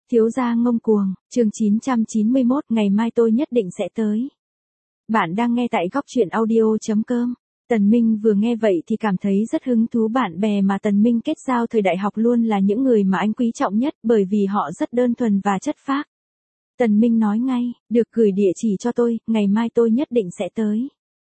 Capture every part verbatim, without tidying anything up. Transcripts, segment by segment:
Thiếu gia ngông cuồng, chương chín trăm chín mươi mốt, ngày mai tôi nhất định sẽ tới. Bạn đang nghe tại góc truyện audio chấm com. Tần Minh vừa nghe vậy thì cảm thấy rất hứng thú. Bạn bè mà Tần Minh kết giao thời đại học luôn là những người mà anh quý trọng nhất, bởi vì họ rất đơn thuần và chất phác. Tần Minh nói ngay, được, gửi địa chỉ cho tôi, ngày mai tôi nhất định sẽ tới.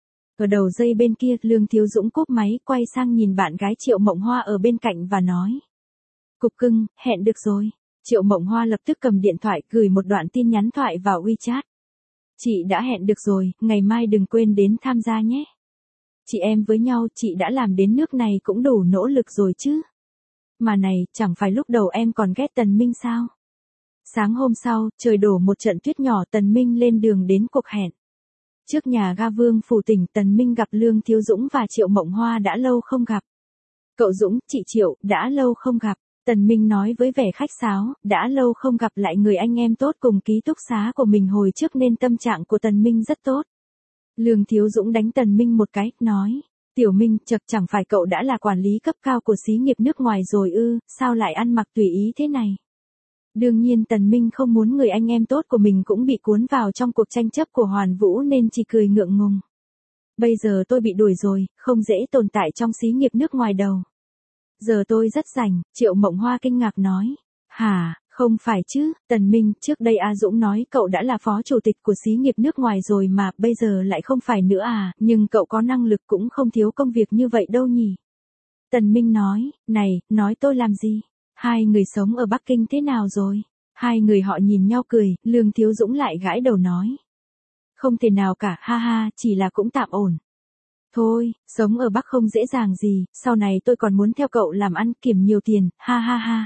Ở đầu dây bên kia, Lương Thiếu Dũng cúp máy, quay sang nhìn bạn gái Triệu Mộng Hoa ở bên cạnh và nói. Cục cưng, hẹn được rồi. Triệu Mộng Hoa lập tức cầm điện thoại, gửi một đoạn tin nhắn thoại vào WeChat. Chị đã hẹn được rồi, ngày mai đừng quên đến tham gia nhé. Chị em với nhau, chị đã làm đến nước này cũng đủ nỗ lực rồi chứ. Mà này, chẳng phải lúc đầu em còn ghét Tần Minh sao? Sáng hôm sau, trời đổ một trận tuyết nhỏ, Tần Minh lên đường đến cuộc hẹn. Trước nhà ga Vương Phủ Tỉnh, Tần Minh gặp Lương Thiếu Dũng và Triệu Mộng Hoa đã lâu không gặp. Cậu Dũng, chị Triệu, đã lâu không gặp. Tần Minh nói với vẻ khách sáo, đã lâu không gặp lại người anh em tốt cùng ký túc xá của mình hồi trước nên tâm trạng của Tần Minh rất tốt. Lương Thiếu Dũng đánh Tần Minh một cái, nói, Tiểu Minh, chật, chẳng phải cậu đã là quản lý cấp cao của xí nghiệp nước ngoài rồi ư, sao lại ăn mặc tùy ý thế này? Đương nhiên Tần Minh không muốn người anh em tốt của mình cũng bị cuốn vào trong cuộc tranh chấp của Hoàn Vũ nên chỉ cười ngượng ngùng. Bây giờ tôi bị đuổi rồi, không dễ tồn tại trong xí nghiệp nước ngoài đâu. Giờ tôi rất rảnh, Triệu Mộng Hoa kinh ngạc nói. Hả, không phải chứ, Tần Minh, trước đây A Dũng nói cậu đã là phó chủ tịch của xí nghiệp nước ngoài rồi mà, bây giờ lại không phải nữa à, nhưng cậu có năng lực cũng không thiếu công việc như vậy đâu nhỉ. Tần Minh nói, này, nói tôi làm gì? Hai người sống ở Bắc Kinh thế nào rồi? Hai người họ nhìn nhau cười, Lương Thiếu Dũng lại gãi đầu nói. Không thể nào cả, ha ha, chỉ là cũng tạm ổn. Thôi, sống ở Bắc không dễ dàng gì, sau này tôi còn muốn theo cậu làm ăn kiếm nhiều tiền, ha ha ha.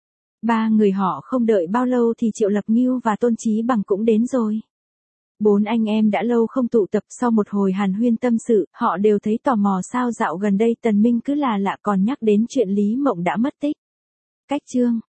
Ba người họ không đợi bao lâu thì Triệu Lập Ngưu và Tôn Chí Bằng cũng đến rồi. Bốn anh em đã lâu không tụ tập, sau một hồi hàn huyên tâm sự, họ đều thấy tò mò sao dạo gần đây Tần Minh cứ là lạ còn nhắc đến chuyện Lý Mộng đã mất tích. Cách chương